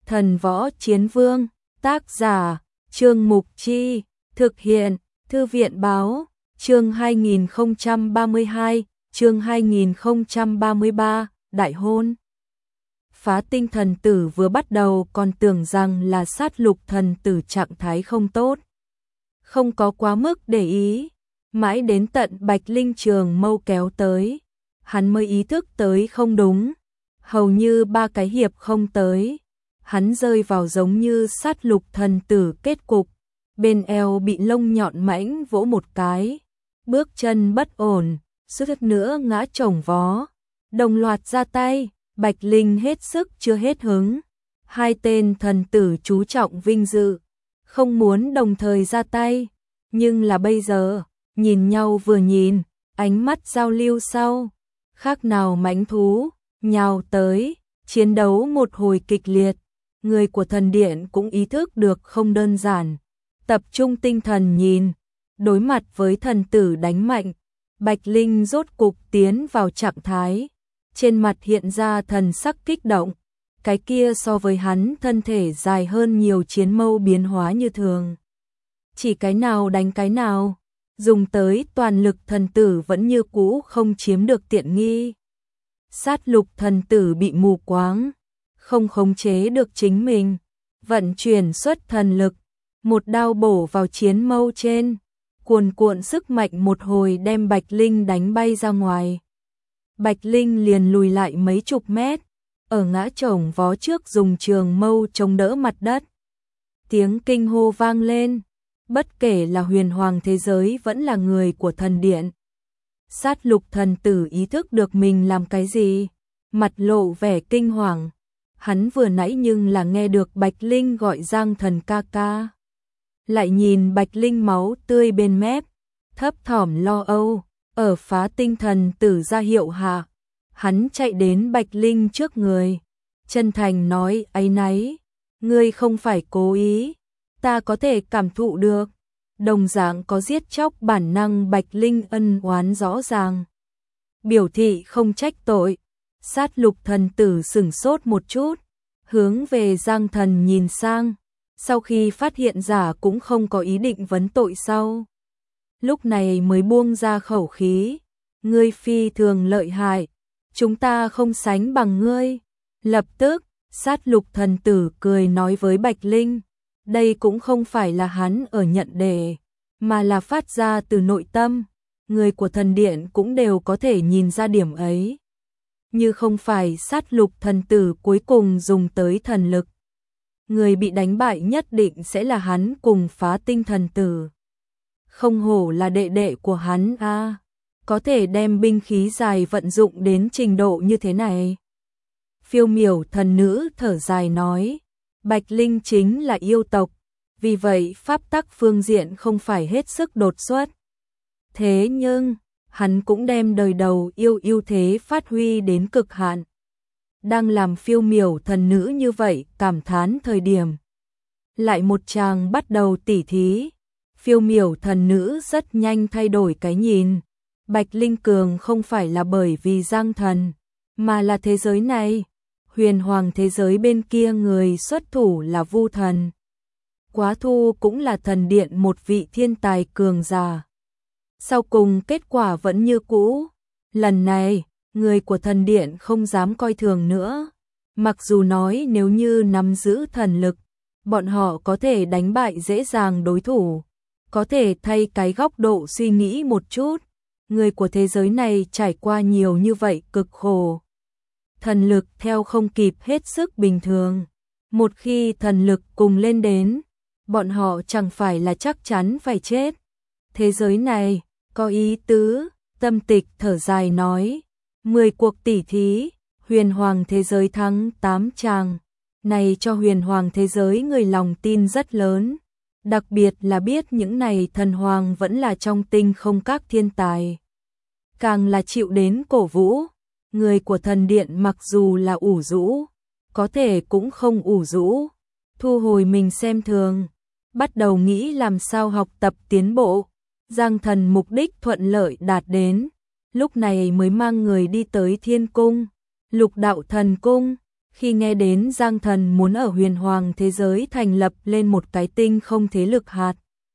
Thần Võ Chiến Vương, tác giả, Trương Mục Chi, thực hiện, Thư viện Báo, chương 2032, chương 2033, Đại hôn. Phá tinh thần tử vừa bắt đầu còn tưởng rằng là sát lục thần tử trạng thái không tốt. Không có quá mức để ý, mãi đến tận Bạch Linh Trường Mâu kéo tới, hắn mới ý thức tới không đúng, hầu như 3 cái hiệp không tới. Hắn rơi vào giống như sát lục thần tử kết cục, bên eo bị lông nhọn mãnh vỗ một cái, bước chân bất ổn, suýt nữa ngã chồng vó, đồng loạt ra tay, Bạch Linh hết sức chưa hết hứng. Hai tên thần tử chú trọng vinh dự, không muốn đồng thời ra tay, nhưng là bây giờ, nhìn nhau vừa nhìn, ánh mắt giao lưu sau, khác nào mãnh thú, nhào tới, chiến đấu một hồi kịch liệt. Người của thần điện cũng ý thức được không đơn giản, tập trung tinh thần nhìn, đối mặt với thần tử đánh mạnh, Bạch Linh rốt cục tiến vào trạng thái, trên mặt hiện ra thần sắc kích động, cái kia so với hắn thân thể dài hơn nhiều chiến mâu biến hóa như thường. Chỉ cái nào đánh cái nào, dùng tới toàn lực thần tử vẫn như cũ không chiếm được tiện nghi. Sát lục thần tử bị mù quáng, không khống chế được chính mình, vận chuyển xuất thần lực, một đao bổ vào chiến mâu trên, cuồn cuộn sức mạnh một hồi đem Bạch Linh đánh bay ra ngoài. Bạch Linh liền lùi lại mấy chục mét, ở ngã chồng vó trước dùng trường mâu chống đỡ mặt đất. Tiếng kinh hô vang lên, bất kể là huyền hoàng thế giới vẫn là người của thần điện. Sát lục thần tử ý thức được mình làm cái gì, mặt lộ vẻ kinh hoàng. Hắn vừa nãy nhưng là nghe được Bạch Linh gọi Giang Thần ca ca. Lại nhìn Bạch Linh máu tươi bên mép, thấp thỏm lo âu, ở phá tinh thần tử ra hiệu hạ. Hắn chạy đến Bạch Linh trước người, chân thành nói áy náy, ngươi không phải cố ý, ta có thể cảm thụ được. Đồng dạng có giết chóc bản năng Bạch Linh ân oán rõ ràng. Biểu thị không trách tội. Sát lục thần tử sửng sốt một chút, hướng về Giang Thần nhìn sang, sau khi phát hiện giả cũng không có ý định vấn tội sau. Lúc này mới buông ra khẩu khí, ngươi phi thường lợi hại, chúng ta không sánh bằng ngươi. Lập tức, sát lục thần tử cười nói với Bạch Linh, đây cũng không phải là hắn ở nhận đề, mà là phát ra từ nội tâm, người của thần điện cũng đều có thể nhìn ra điểm ấy. Như không phải sát lục thần tử cuối cùng dùng tới thần lực, người bị đánh bại nhất định sẽ là hắn cùng phá tinh thần tử. Không hổ là đệ đệ của hắn a, có thể đem binh khí dài vận dụng đến trình độ như thế này. Phiêu miểu thần nữ thở dài nói, Bạch Linh chính là yêu tộc, vì vậy pháp tắc phương diện không phải hết sức đột xuất. Thế nhưng hắn cũng đem đời đầu ưu thế phát huy đến cực hạn. Đang làm phiêu miểu thần nữ như vậy cảm thán thời điểm. Lại một chàng bắt đầu tỉ thí. Phiêu miểu thần nữ rất nhanh thay đổi cái nhìn. Bạch Linh cường không phải là bởi vì Giang Thần, mà là thế giới này. Huyền hoàng thế giới bên kia người xuất thủ là Vu Thần. Quá Thu cũng là thần điện một vị thiên tài cường giả. Sau cùng kết quả vẫn như cũ, lần này, người của thần điện không dám coi thường nữa. Mặc dù nói nếu như nắm giữ thần lực, bọn họ có thể đánh bại dễ dàng đối thủ, có thể thay cái góc độ suy nghĩ một chút. Người của thế giới này trải qua nhiều như vậy cực khổ. Thần lực theo không kịp hết sức bình thường. Một khi thần lực cùng lên đến, bọn họ chẳng phải là chắc chắn phải chết. Thế giới này có ý tứ, Tâm Tịch thở dài nói, 10 cuộc tỉ thí, huyền hoàng thế giới thắng 8 chàng, này cho huyền hoàng thế giới người lòng tin rất lớn, đặc biệt là biết những này thần hoàng vẫn là trong tinh không các thiên tài. Càng là chịu đến cổ vũ, người của thần điện mặc dù là ủ rũ, có thể cũng không ủ rũ, thu hồi mình xem thường, bắt đầu nghĩ làm sao học tập tiến bộ. Giang Thần mục đích thuận lợi đạt đến, lúc này mới mang người đi tới Thiên Cung, Lục Đạo Thần Cung. Khi nghe đến Giang Thần muốn ở huyền hoàng thế giới thành lập lên một cái tinh không thế lực hạt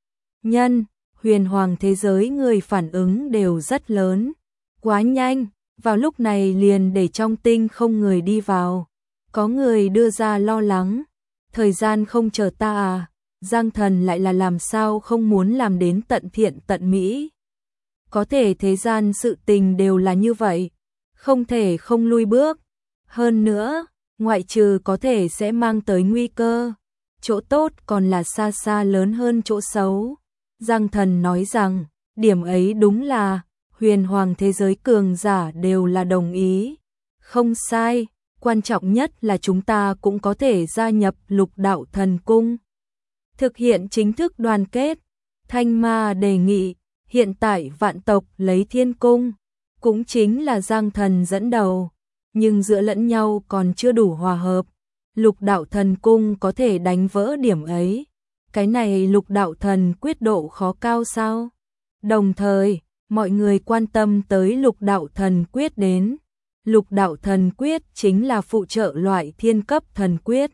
nhân, huyền hoàng thế giới người phản ứng đều rất lớn. Quá nhanh, vào lúc này liền để trong tinh không người đi vào. Có người đưa ra lo lắng, thời gian không chờ ta à, Giang Thần lại là làm sao không muốn làm đến tận thiện tận mỹ. Có thể thế gian sự tình đều là như vậy, không thể không lui bước. Hơn nữa, ngoại trừ có thể sẽ mang tới nguy cơ, chỗ tốt còn là xa xa lớn hơn chỗ xấu. Giang Thần nói rằng, điểm ấy đúng là huyền hoàng thế giới cường giả đều là đồng ý. Không sai, quan trọng nhất là chúng ta cũng có thể gia nhập Lục Đạo Thần Cung. Thực hiện chính thức đoàn kết. Thanh Ma đề nghị, hiện tại vạn tộc lấy Thiên Cung, cũng chính là Giang Thần dẫn đầu, nhưng giữa lẫn nhau còn chưa đủ hòa hợp. Lục Đạo Thần Cung có thể đánh vỡ điểm ấy. Cái này Lục Đạo Thần quyết độ khó cao sao? Đồng thời, mọi người quan tâm tới Lục Đạo Thần quyết đến. Lục Đạo Thần quyết chính là phụ trợ loại thiên cấp thần quyết.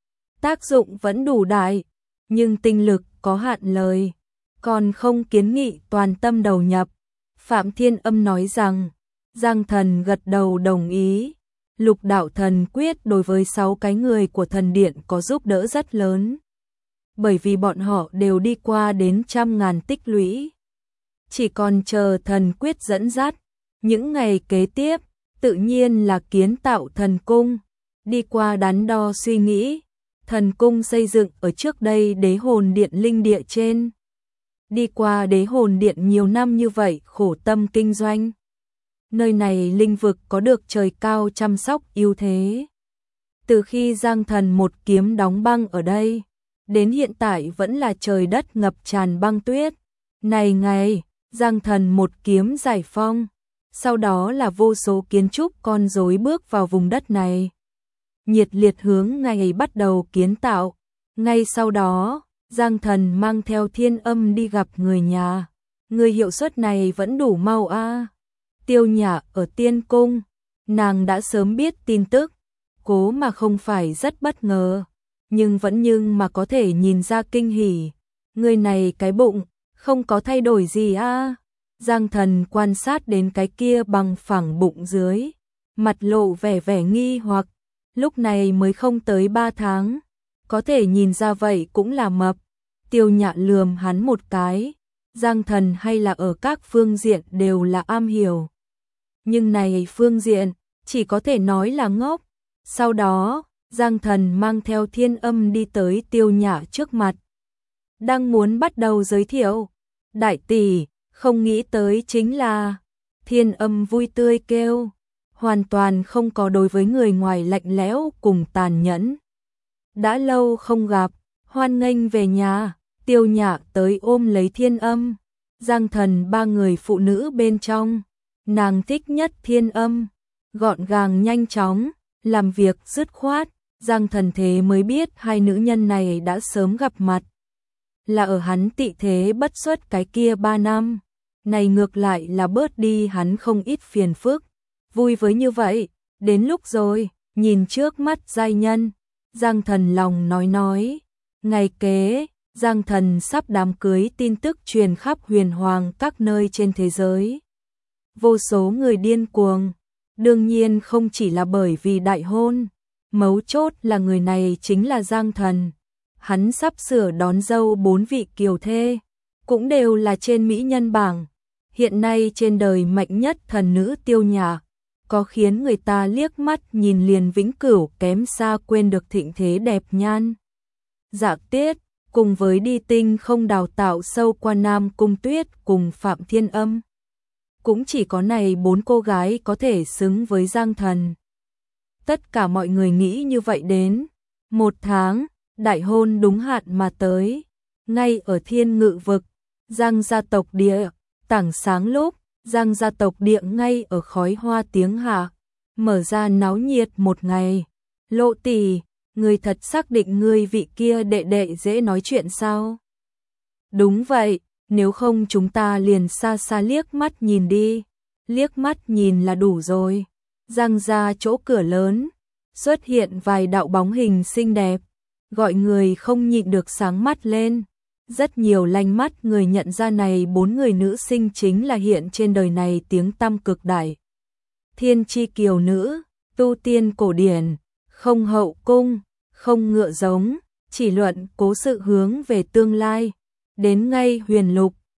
Tác dụng vẫn đủ đại, nhưng tinh lực có hạn lời, còn không kiến nghị toàn tâm đầu nhập. Phạm Thiên Âm nói rằng, Giang Thần gật đầu đồng ý. Lục Đạo Thần quyết đối với 6 cái người của thần điện có giúp đỡ rất lớn, bởi vì bọn họ đều đi qua đến trăm ngàn tích lũy. Chỉ còn chờ thần quyết dẫn dắt, những ngày kế tiếp, tự nhiên là kiến tạo thần cung. Đi qua đắn đo suy nghĩ, thần cung xây dựng ở trước đây Đế Hồn Điện linh địa trên. Đi qua Đế Hồn Điện nhiều năm như vậy khổ tâm kinh doanh. Nơi này linh vực có được trời cao chăm sóc ưu thế. Từ khi Giang Thần một kiếm đóng băng ở đây, đến hiện tại vẫn là trời đất ngập tràn băng tuyết. Này ngày, Giang Thần một kiếm giải phong, sau đó là vô số kiến trúc con rối bước vào vùng đất này. Nhiệt liệt hướng ngày bắt đầu kiến tạo. Ngay sau đó, Giang Thần mang theo Thiên Âm đi gặp người nhà. Người hiệu suất này vẫn đủ mau a. Tiêu Nhã ở Tiên Cung, nàng đã sớm biết tin tức, cố mà không phải rất bất ngờ, nhưng mà có thể nhìn ra kinh hỉ. Người này cái bụng không có thay đổi gì a. Giang Thần quan sát đến cái kia bằng phẳng bụng dưới, mặt lộ vẻ nghi hoặc, lúc này mới không tới 3 tháng, có thể nhìn ra vậy cũng là mập. Tiêu Nhã lườm hắn một cái, Giang Thần hay là ở các phương diện đều là am hiểu, nhưng này phương diện chỉ có thể nói là ngốc. Sau đó, Giang Thần mang theo Thiên Âm đi tới Tiêu Nhã trước mặt, đang muốn bắt đầu giới thiệu. Đại tỷ, không nghĩ tới chính là. Thiên Âm vui tươi kêu, hoàn toàn không có đối với người ngoài lạnh lẽo cùng tàn nhẫn. Đã lâu không gặp, hoan nghênh về nhà. Tiêu Nhã tới ôm lấy Thiên Âm. Giang Thần 3 người phụ nữ bên trong, nàng thích nhất Thiên Âm, gọn gàng nhanh chóng, làm việc dứt khoát. Giang Thần thế mới biết hai nữ nhân này đã sớm gặp mặt, là ở hắn tị thế bất xuất cái kia 3 năm. Này ngược lại là bớt đi hắn không ít phiền phức. Vui với như vậy, đến lúc rồi, nhìn trước mắt giai nhân, Giang Thần lòng nói. Ngày kế, Giang Thần sắp đám cưới tin tức truyền khắp huyền hoàng các nơi trên thế giới. Vô số người điên cuồng, đương nhiên không chỉ là bởi vì đại hôn, mấu chốt là người này chính là Giang Thần. Hắn sắp sửa đón dâu 4 vị kiều thê, cũng đều là trên mỹ nhân bảng. Hiện nay trên đời mạnh nhất thần nữ Tiêu Nhã, có khiến người ta liếc mắt nhìn liền vĩnh cửu kém xa quên được thịnh thế đẹp nhan. Dạ Tiết, cùng với đi tinh không đào tạo sâu qua Nam Cung Tuyết cùng Phạm Thiên Âm. Cũng chỉ có này 4 cô gái có thể xứng với Giang Thần. Tất cả mọi người nghĩ như vậy đến. 1 tháng, đại hôn đúng hạn mà tới. Ngay ở Thiên Ngự Vực, Giang gia tộc địa, tảng sáng lúc, Giang gia tộc địa ngay ở khói hoa tiếng hạ, mở ra náo nhiệt một ngày. Lộ tỷ, người thật xác định người vị kia đệ đệ dễ nói chuyện sao? Đúng vậy, nếu không chúng ta liền xa xa liếc mắt nhìn đi. Liếc mắt nhìn là đủ rồi. Giang ra chỗ cửa lớn, xuất hiện vài đạo bóng hình xinh đẹp, gọi người không nhịn được sáng mắt lên. Rất nhiều lanh mắt người nhận ra này 4 người nữ sinh chính là hiện trên đời này tiếng tăm cực đại. Thiên chi kiều nữ, tu tiên cổ điển, không hậu cung, không ngựa giống, chỉ luận cố sự hướng về tương lai. Đến ngay huyền lục,